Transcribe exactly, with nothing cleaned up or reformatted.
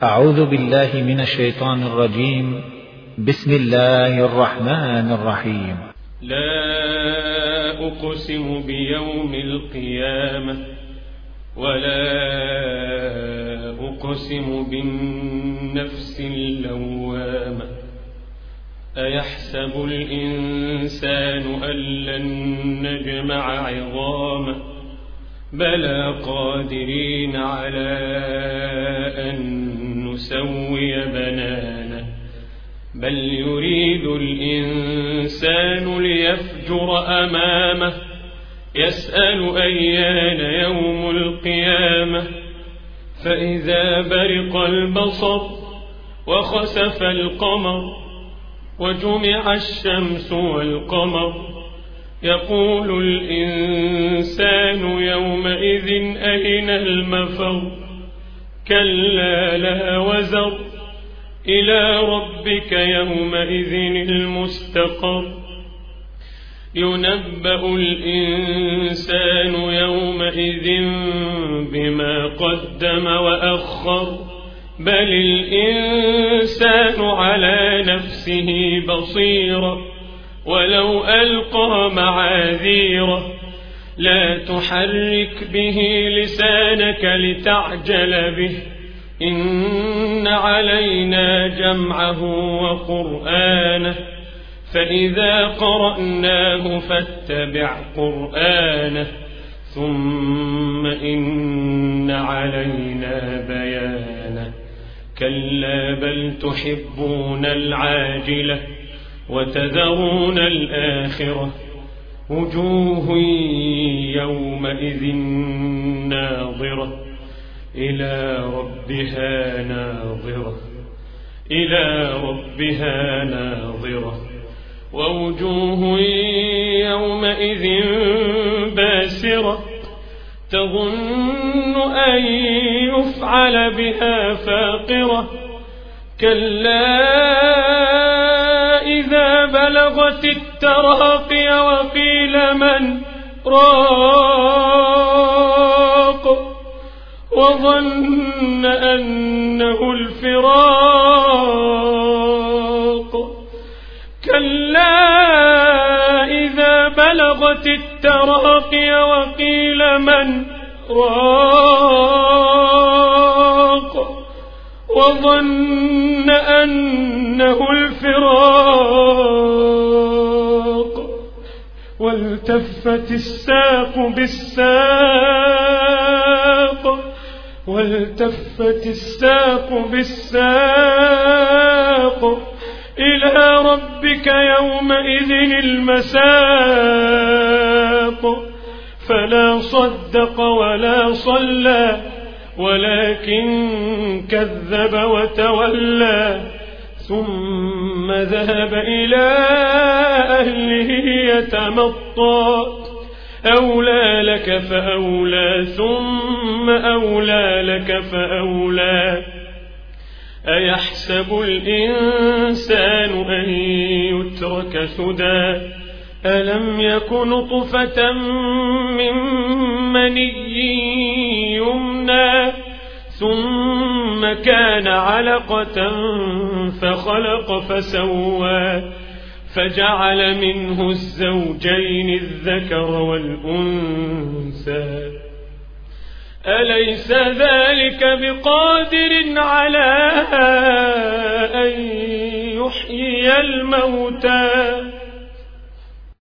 أعوذ بالله من الشيطان الرجيم. بسم الله الرحمن الرحيم. لا أقسم بيوم القيامة ولا أقسم بالنفس اللوامة أيحسب الإنسان أن لن نجمع عظامه بلى قادرين على أن نسوي بنانه بل يريد الإنسان ليفجر أمامه يسأل أيان يوم القيامة فإذا برق البصر وخسف القمر وجمع الشمس والقمر يقول الإنسان يومئذ أين المفر كلا لا وزر إلى ربك يومئذ المستقر ينبأ الإنسان يومئذ بما قدم وأخر بل الإنسان على نفسه بصيرة ولو ألقى معاذيره لا تحرك به لسانك لتعجل به إن علينا جمعه وقرآنه فإذا قرأناه فاتبع قرآنه ثم إن علينا بيانه كلا بل تحبون العاجلة وتذرون الآخرة وجوه يومئذ ناظرة إلى ربها ناظرة إلى ربها ناظرة ووجوه يومئذ باسرة تظن أن يفعل بها فاقرة كلا إذا بلغت التراقي وقيل من راق وظن أنه الفراق كلا إذا بلغت التراقي وقيل من راق وظن أنه الفراق والتفت الساق بالساق والتفت الساق بالساق إلى ربك يومئذ المساق فلا صدق ولا صلى ولكن كذب وتولى ثم ذهب إلى أهله يتمطى أولى لك فأولى ثم أولى لك فأولى أيحسب الإنسان أن يترك سدى ألم يك نطفة من مني يمنى ثم كان علقة فخلق فسوى فجعل منه الزوجين الذكر والأنثى أليس ذلك بقادر على أن يحيي الموتى